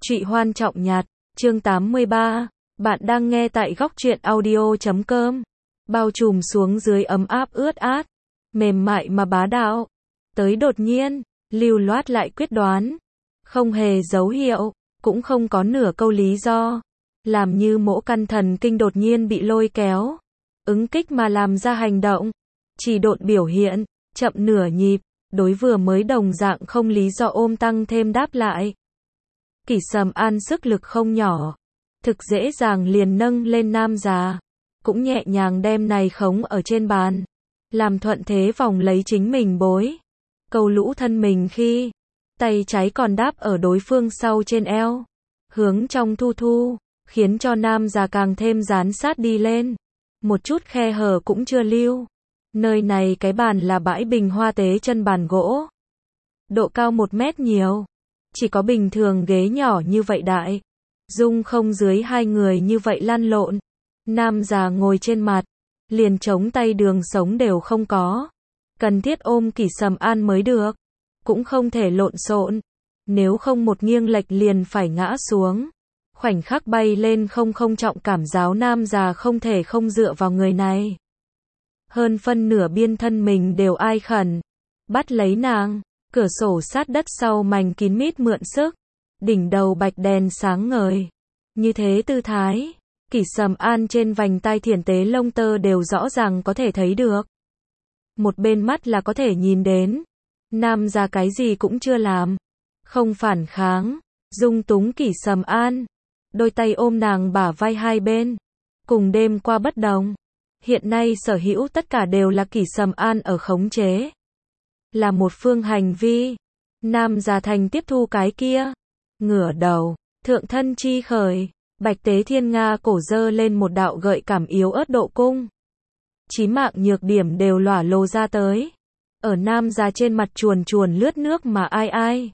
Trụy Hoan Trọng Nhạt, chương 83. Bạn đang nghe tại góc truyện audio.com. Bao trùm xuống dưới ấm áp ướt át, mềm mại mà bá đạo. Tới đột nhiên, lưu loát lại quyết đoán. Không hề dấu hiệu, cũng không có nửa câu lý do. Làm như mỗi căn thần kinh đột nhiên bị lôi kéo. Ứng kích mà làm ra hành động. Chỉ độn biểu hiện, chậm nửa nhịp, đối vừa mới đồng dạng không lý do ôm tăng thêm đáp lại. Kỷ Sầm An sức lực không nhỏ, thực dễ dàng liền nâng lên nam già, cũng nhẹ nhàng đem này khống ở trên bàn, làm thuận thế vòng lấy chính mình bối, câu lũ thân mình khi, tay trái còn đáp ở đối phương sau trên eo, hướng trong thu thu, khiến cho nam già càng thêm dán sát đi lên, một chút khe hở cũng chưa lưu. Nơi này cái bàn là bãi bình hoa tế chân bàn gỗ, độ cao 1 mét nhiều. Chỉ có bình thường ghế nhỏ như vậy đại, dung không dưới 2 người như vậy lăn lộn. Nam già ngồi trên mặt, liền chống tay đường sống đều không có. Cần thiết ôm Kỷ Sầm An mới được, cũng không thể lộn xộn, nếu không một nghiêng lệch liền phải ngã xuống. Khoảnh khắc bay lên không trọng cảm giáo nam già không thể không dựa vào người này. Hơn phân nửa biên thân mình đều ai khẩn, bắt lấy nàng. Cửa sổ sát đất sau mảnh kín mít mượn sức, đỉnh đầu bạch đèn sáng ngời. Như thế tư thái, Kỷ Sầm An trên vành tai thiển tế lông tơ đều rõ ràng có thể thấy được. Một bên mắt là có thể nhìn đến. Nam già cái gì cũng chưa làm, không phản kháng, dung túng Kỷ Sầm An, đôi tay ôm nàng bả vai hai bên. Cùng đêm qua bất đồng, hiện nay sở hữu tất cả đều là Kỷ Sầm An ở khống chế. Là một phương hành vi. Nam già thành tiếp thu cái kia. Ngửa đầu, thượng thân chi khởi, bạch tế thiên nga cổ dơ lên một đạo gợi cảm yếu ớt độ cung. Chí mạng nhược điểm đều lỏa lồ ra tới. Ở nam già trên mặt chuồn chuồn lướt nước mà ai.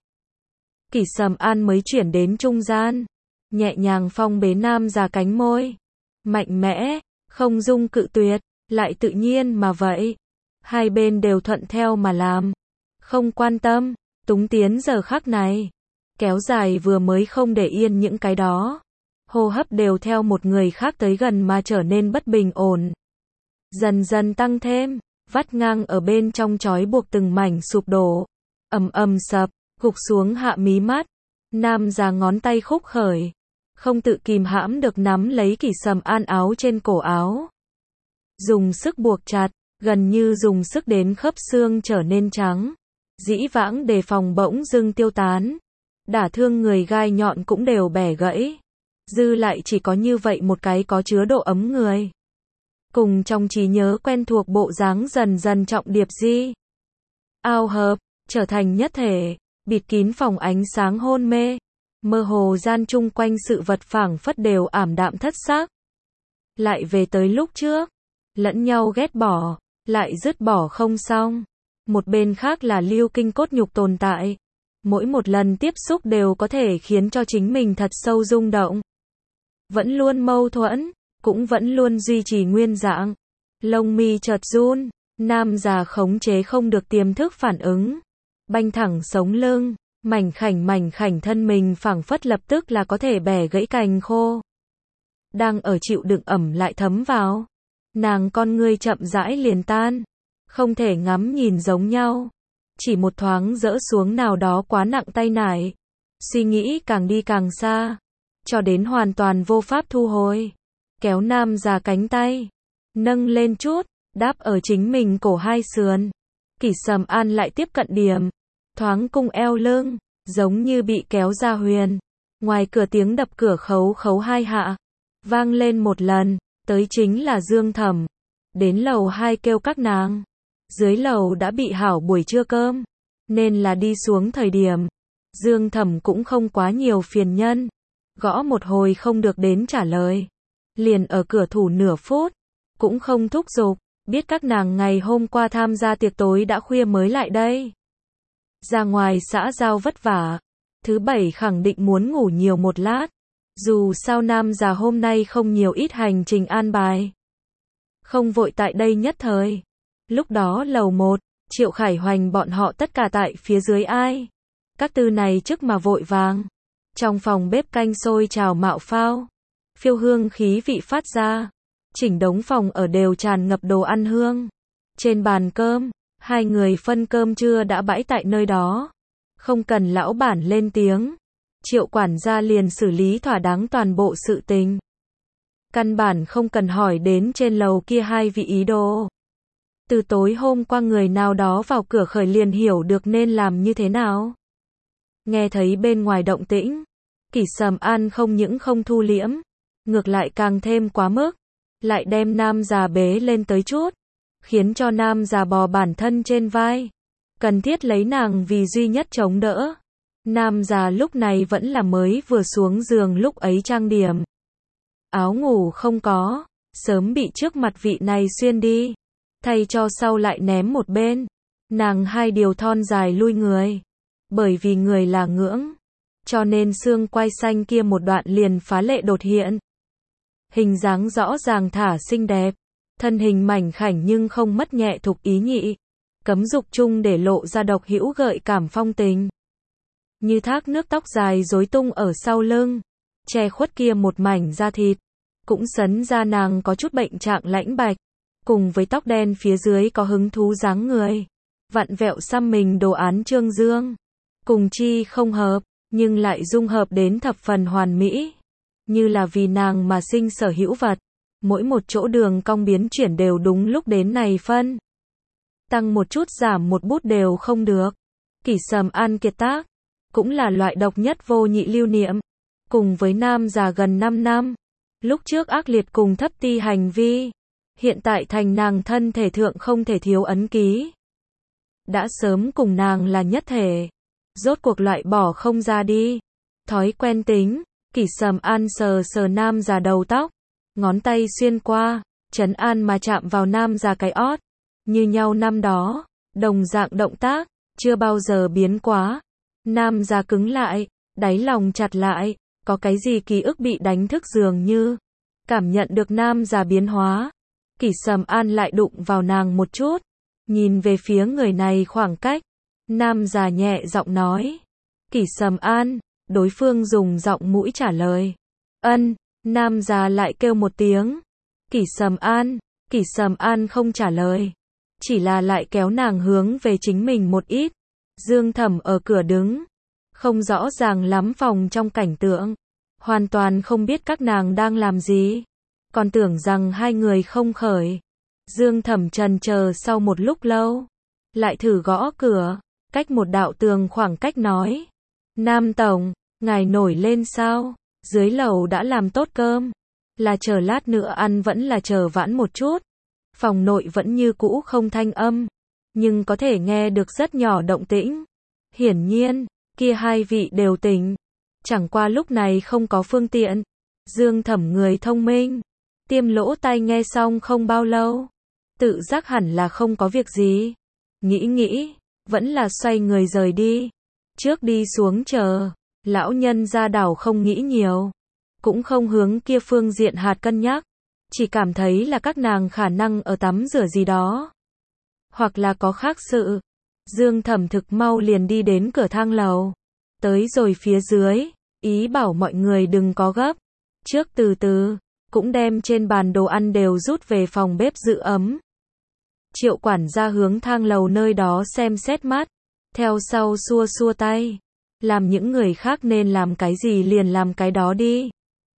Kỷ Sầm An mới chuyển đến trung gian. Nhẹ nhàng phong bế nam già cánh môi. Mạnh mẽ, không dung cự tuyệt, lại tự nhiên mà vậy. Hai bên đều thuận theo mà làm. Không quan tâm, túng tiến giờ khắc này. Kéo dài vừa mới không để yên những cái đó. Hô hấp đều theo một người khác tới gần mà trở nên bất bình ổn. Dần dần tăng thêm, vắt ngang ở bên trong trói buộc từng mảnh sụp đổ. Ầm sập, gục xuống hạ mí mắt. Nam già ngón tay khúc khởi. Không tự kìm hãm được nắm lấy Kỷ Sầm An áo trên cổ áo. Dùng sức buộc chặt. Gần như dùng sức đến khớp xương trở nên trắng. Dĩ vãng đề phòng bỗng dưng tiêu tán. Đả thương người gai nhọn cũng đều bẻ gãy. Dư lại chỉ có như vậy một cái có chứa độ ấm người. Cùng trong trí nhớ quen thuộc bộ dáng dần dần trọng điệp di. Ao hợp, trở thành nhất thể, bịt kín phòng ánh sáng hôn mê. Mơ hồ gian chung quanh sự vật phảng phất đều ảm đạm thất xác. Lại về tới lúc trước. Lẫn nhau ghét bỏ. Lại dứt bỏ không xong. Một bên khác là lưu kinh cốt nhục tồn tại. Mỗi một lần tiếp xúc đều có thể khiến cho chính mình thật sâu rung động. Vẫn luôn mâu thuẫn, cũng vẫn luôn duy trì nguyên dạng. Lông mi chợt run, nam già khống chế không được tiềm thức phản ứng. Banh thẳng sống lưng, mảnh khảnh thân mình phảng phất lập tức là có thể bẻ gãy cành khô. Đang ở chịu đựng ẩm lại thấm vào. Nàng con ngươi chậm rãi liền tan, không thể ngắm nhìn giống nhau, chỉ một thoáng dỡ xuống nào đó quá nặng tay nải, suy nghĩ càng đi càng xa, cho đến hoàn toàn vô pháp thu hồi, kéo nam già cánh tay, nâng lên chút, đáp ở chính mình cổ hai sườn, Kỷ Sầm An lại tiếp cận điểm, thoáng cung eo lưng, giống như bị kéo ra huyền, ngoài cửa tiếng đập cửa khấu hai hạ, vang lên một lần. Tới chính là Dương Thẩm. Đến lầu 2 kêu các nàng. Dưới lầu đã bị hảo buổi trưa cơm. Nên là đi xuống thời điểm. Dương Thẩm cũng không quá nhiều phiền nhân. Gõ một hồi không được đến trả lời. Liền ở cửa thủ nửa phút. Cũng không thúc giục. Biết các nàng ngày hôm qua tham gia tiệc tối đã khuya mới lại đây. Ra ngoài xã giao vất vả. Thứ bảy khẳng định muốn ngủ nhiều một lát. Dù sao nam già hôm nay không nhiều ít hành trình an bài. Không vội tại đây nhất thời. Lúc đó lầu 1, Triệu Khải Hoành bọn họ tất cả tại phía dưới ai. Các tư này trước mà vội vàng. Trong phòng bếp canh sôi trào mạo phao, phiêu hương khí vị phát ra. Chỉnh đống phòng ở đều tràn ngập đồ ăn hương. Trên bàn cơm, hai người phân cơm trưa đã bãi tại nơi đó. Không cần lão bản lên tiếng, Triệu quản gia liền xử lý thỏa đáng toàn bộ sự tình. Căn bản không cần hỏi đến trên lầu kia hai vị ý đồ. Từ tối hôm qua người nào đó vào cửa khởi liền hiểu được nên làm như thế nào. Nghe thấy bên ngoài động tĩnh, Kỷ Sầm An không những không thu liễm, ngược lại càng thêm quá mức, lại đem nam già bế lên tới chút, khiến cho nam già bò bản thân trên vai, cần thiết lấy nàng vì duy nhất chống đỡ. Nam già lúc này vẫn là mới vừa xuống giường lúc ấy trang điểm. Áo ngủ không có, sớm bị trước mặt vị này xuyên đi, thay cho sau lại ném một bên. Nàng hai điều thon dài lui người, bởi vì người là ngưỡng, cho nên xương quai xanh kia một đoạn liền phá lệ đột hiện. Hình dáng rõ ràng thả xinh đẹp, thân hình mảnh khảnh nhưng không mất nhẹ thục ý nhị, cấm dục chung để lộ ra độc hữu gợi cảm phong tình. Như thác nước tóc dài rối tung ở sau lưng, che khuất kia một mảnh da thịt, cũng sấn ra nàng có chút bệnh trạng lãnh bạch, cùng với tóc đen phía dưới có hứng thú dáng người, vặn vẹo xăm mình đồ án trương dương, cùng chi không hợp, nhưng lại dung hợp đến thập phần hoàn mỹ, như là vì nàng mà sinh sở hữu vật, mỗi một chỗ đường cong biến chuyển đều đúng lúc đến này phân. Tăng một chút giảm một bút đều không được. Kỷ Sầm An kiệt tác, cũng là loại độc nhất vô nhị lưu niệm, cùng với nam già gần 5 năm, lúc trước ác liệt cùng thấp ti hành vi, hiện tại thành nàng thân thể thượng không thể thiếu ấn ký. Đã sớm cùng nàng là nhất thể, rốt cuộc loại bỏ không ra đi. Thói quen tính, Kỷ Sầm An sờ sờ nam già đầu tóc, ngón tay xuyên qua, trấn an mà chạm vào nam già cái ót, như nhau năm đó, đồng dạng động tác, chưa bao giờ biến quá. Nam già cứng lại, đáy lòng chặt lại, có cái gì ký ức bị đánh thức dường như. Cảm nhận được nam già biến hóa, Kỷ Sầm An lại đụng vào nàng một chút, nhìn về phía người này khoảng cách. Nam già nhẹ giọng nói, Kỷ Sầm An, đối phương dùng giọng mũi trả lời. Ân, nam già lại kêu một tiếng. Kỷ Sầm An không trả lời, chỉ là lại kéo nàng hướng về chính mình một ít. Dương Thẩm ở cửa đứng, không rõ ràng lắm phòng trong cảnh tượng, hoàn toàn không biết các nàng đang làm gì, còn tưởng rằng hai người không khởi. Dương Thẩm trần chờ sau một lúc lâu, lại thử gõ cửa, cách một đạo tường khoảng cách nói, Nam Tổng, ngài nổi lên sao, dưới lầu đã làm tốt cơm, là chờ lát nữa ăn vẫn là chờ vãn một chút. Phòng nội vẫn như cũ không thanh âm, nhưng có thể nghe được rất nhỏ động tĩnh. Hiển nhiên, kia hai vị đều tỉnh, chẳng qua lúc này không có phương tiện. Dương Thẩm người thông minh, tiêm lỗ tai nghe xong không bao lâu, tự giác hẳn là không có việc gì. Nghĩ, vẫn là xoay người rời đi. Trước đi xuống chờ, lão nhân gia đảo không nghĩ nhiều, cũng không hướng kia phương diện hạt cân nhắc, chỉ cảm thấy là các nàng khả năng ở tắm rửa gì đó, hoặc là có khác sự. Dương Thẩm thực mau liền đi đến cửa thang lầu, tới rồi phía dưới, ý bảo mọi người đừng có gấp, trước từ từ, cũng đem trên bàn đồ ăn đều rút về phòng bếp giữ ấm. Triệu quản gia hướng thang lầu nơi đó xem xét mắt, theo sau xua xua tay, làm những người khác nên làm cái gì liền làm cái đó đi.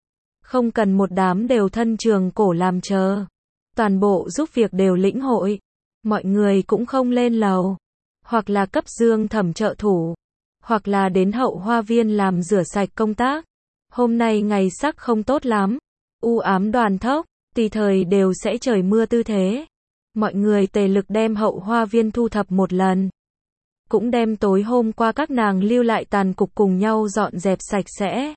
Không cần một đám đều thân trường cổ làm chờ, toàn bộ giúp việc đều lĩnh hội, mọi người cũng không lên lầu, hoặc là cấp Dương Thẩm trợ thủ, hoặc là đến hậu hoa viên làm rửa sạch công tác. Hôm nay ngày sắc không tốt lắm, u ám đoàn thốc, tùy thời đều sẽ trời mưa tư thế. Mọi người tề lực đem hậu hoa viên thu thập một lần, cũng đem tối hôm qua các nàng lưu lại tàn cục cùng nhau dọn dẹp sạch sẽ.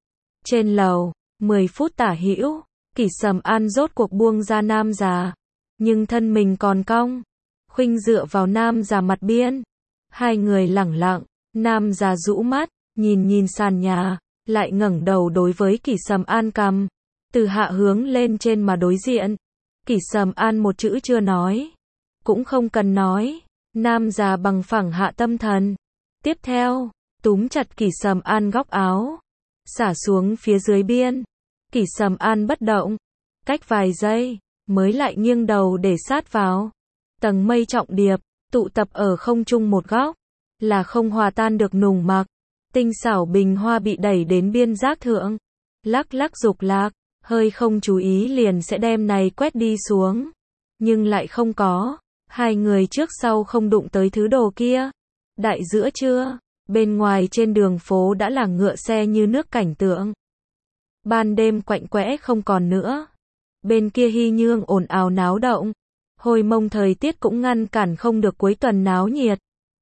Trên lầu, 10 phút tả hữu, Kỷ Sầm An rốt cuộc buông ra nam già, nhưng thân mình còn cong, khuynh dựa vào nam già mặt biên. Hai người lẳng lặng, nam già rũ mắt, nhìn sàn nhà, lại ngẩng đầu đối với Kỷ Sầm An cằm, từ hạ hướng lên trên mà đối diện. Kỷ Sầm An một chữ chưa nói, cũng không cần nói, nam già bằng phẳng hạ tâm thần. Tiếp theo, túm chặt Kỷ Sầm An góc áo, xả xuống phía dưới biên. Kỷ Sầm An bất động, cách vài giây, mới lại nghiêng đầu để sát vào. Tầng mây trọng điệp, tụ tập ở không trung một góc, là không hòa tan được nùng mặc. Tinh xảo bình hoa bị đẩy đến biên giác thượng, lắc lắc dục lạc, hơi không chú ý liền sẽ đem này quét đi xuống. Nhưng lại không có, hai người trước sau không đụng tới thứ đồ kia. Đại giữa trưa, bên ngoài trên đường phố đã là ngựa xe như nước cảnh tượng. Ban đêm quạnh quẽ không còn nữa. Bên kia Hy Nhương ồn ào náo động. Hồi mông thời tiết cũng ngăn cản không được cuối tuần náo nhiệt.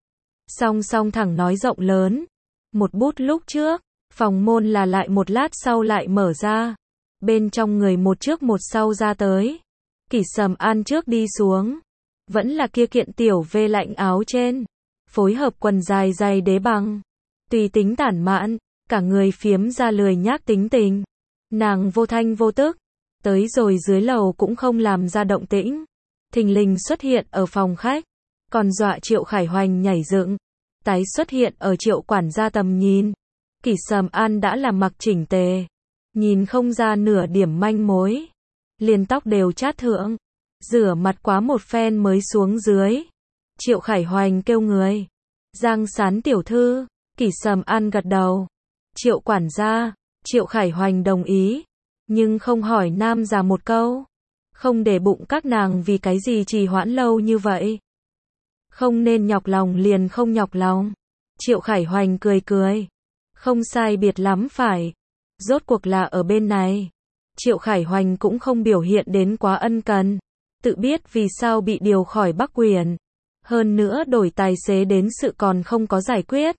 Song song thẳng nói rộng lớn. Một bút lúc trước, phòng môn là lại một lát sau lại mở ra. Bên trong người một trước một sau ra tới. Kỷ Sầm An trước đi xuống. Vẫn là kia kiện tiểu vê lạnh áo trên. Phối hợp quần dài dày đế bằng. Tùy tính tản mạn, cả người phiếm ra lười nhác tính tình. Nàng vô thanh vô tức. Tới rồi dưới lầu cũng không làm ra động tĩnh. Thình lình xuất hiện ở phòng khách. Còn dọa Triệu Khải Hoành nhảy dựng. Tái xuất hiện ở Triệu quản gia tầm nhìn. Kỷ Sầm An đã làm mặc chỉnh tề. Nhìn không ra nửa điểm manh mối. Liền tóc đều chát thượng. Rửa mặt quá một phen mới xuống dưới. Triệu Khải Hoành kêu người. Giang Sán tiểu thư. Kỷ Sầm An gật đầu. Triệu quản gia. Triệu Khải Hoành đồng ý. Nhưng không hỏi nam già một câu. Không để bụng các nàng vì cái gì trì hoãn lâu như vậy. Không nên nhọc lòng liền không nhọc lòng. Triệu Khải Hoành cười cười. Không sai biệt lắm phải. Rốt cuộc là ở bên này. Triệu Khải Hoành cũng không biểu hiện đến quá ân cần. Tự biết vì sao bị điều khỏi Bắc Quyền. Hơn nữa đổi tài xế đến sự còn không có giải quyết.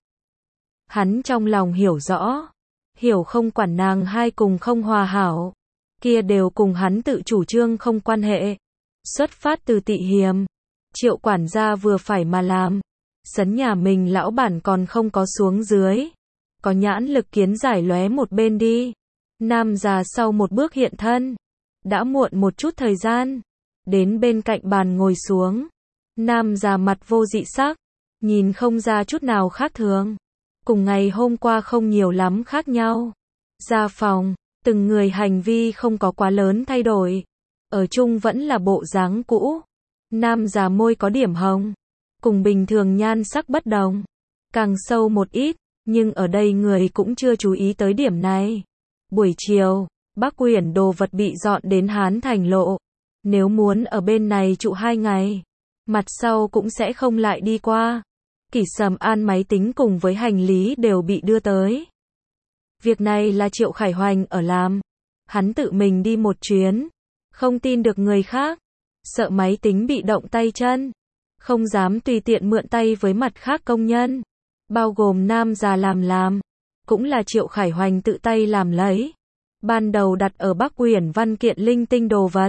Hắn trong lòng hiểu rõ. Hiểu không quản nàng hai cùng không hòa hảo. Kia đều cùng hắn tự chủ trương không quan hệ. Xuất phát từ tị hiềm. Triệu quản gia vừa phải mà làm. Sấn nhà mình lão bản còn không có xuống dưới. Có nhãn lực kiến giải lóe một bên đi. Nam già sau một bước hiện thân. Đã muộn một chút thời gian. Đến bên cạnh bàn ngồi xuống. Nam già mặt vô dị sắc. Nhìn không ra chút nào khác thường. Cùng ngày hôm qua không nhiều lắm khác nhau. Ra phòng, từng người hành vi không có quá lớn thay đổi. Ở chung vẫn là bộ dáng cũ. Nam già môi có điểm hồng. Cùng bình thường nhan sắc bất đồng. Càng sâu một ít, nhưng ở đây người cũng chưa chú ý tới điểm này. Buổi chiều, Bắc Uyển đồ vật bị dọn đến Hán Thành lộ. Nếu muốn ở bên này trụ 2 ngày, mặt sau cũng sẽ không lại đi qua. Kỷ Sầm An máy tính cùng với hành lý đều bị đưa tới. Việc này là Triệu Khải Hoành ở làm. Hắn tự mình đi một chuyến. Không tin được người khác. Sợ máy tính bị động tay chân. Không dám tùy tiện mượn tay với mặt khác công nhân. Bao gồm nam già làm. Cũng là Triệu Khải Hoành tự tay làm lấy. Ban đầu đặt ở Bắc Uyển văn kiện linh tinh đồ vật.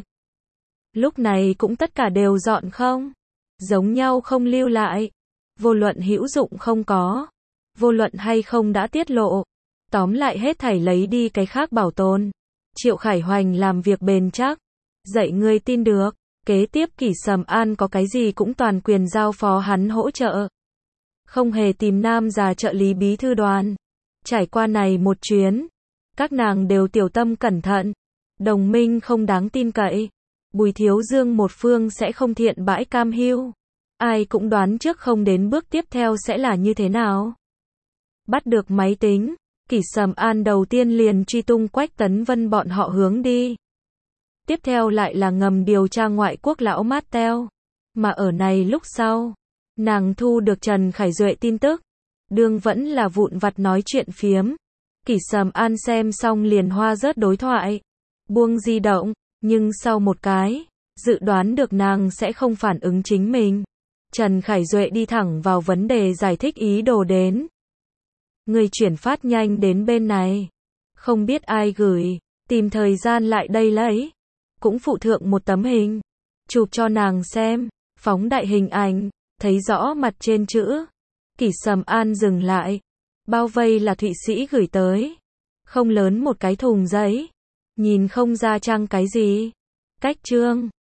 Lúc này cũng tất cả đều dọn không. Giống nhau không lưu lại. Vô luận hữu dụng không có. Vô luận hay không đã tiết lộ. Tóm lại hết thảy lấy đi cái khác bảo tồn. Triệu Khải Hoành làm việc bền chắc. Dạy người tin được. Kế tiếp Kỷ Sầm An có cái gì cũng toàn quyền giao phó hắn hỗ trợ. Không hề tìm nam già trợ lý bí thư đoàn. Trải qua này một chuyến. Các nàng đều tiểu tâm cẩn thận. Đồng minh không đáng tin cậy. Bùi Thiếu Dương một phương sẽ không thiện bãi cam hưu. Ai cũng đoán trước không đến bước tiếp theo sẽ là như thế nào. Bắt được máy tính. Kỷ Sầm An đầu tiên liền truy tung Quách Tấn Vân bọn họ hướng đi. Tiếp theo lại là ngầm điều tra ngoại quốc lão Mattel. Mà ở này lúc sau, nàng thu được Trần Khải Duệ tin tức. Đương vẫn là vụn vặt nói chuyện phiếm. Kỷ Sầm An xem xong liền hoa rớt đối thoại. Buông di động, nhưng sau một cái, dự đoán được nàng sẽ không phản ứng chính mình. Trần Khải Duệ đi thẳng vào vấn đề giải thích ý đồ đến. Người chuyển phát nhanh đến bên này. Không biết ai gửi, tìm thời gian lại đây lấy. Cũng phụ thượng một tấm hình. Chụp cho nàng xem, phóng đại hình ảnh, thấy rõ mặt trên chữ. Kỷ Sầm An dừng lại. Bao vây là Thụy Sĩ gửi tới. Không lớn một cái thùng giấy. Nhìn không ra trang cái gì. Cách trương.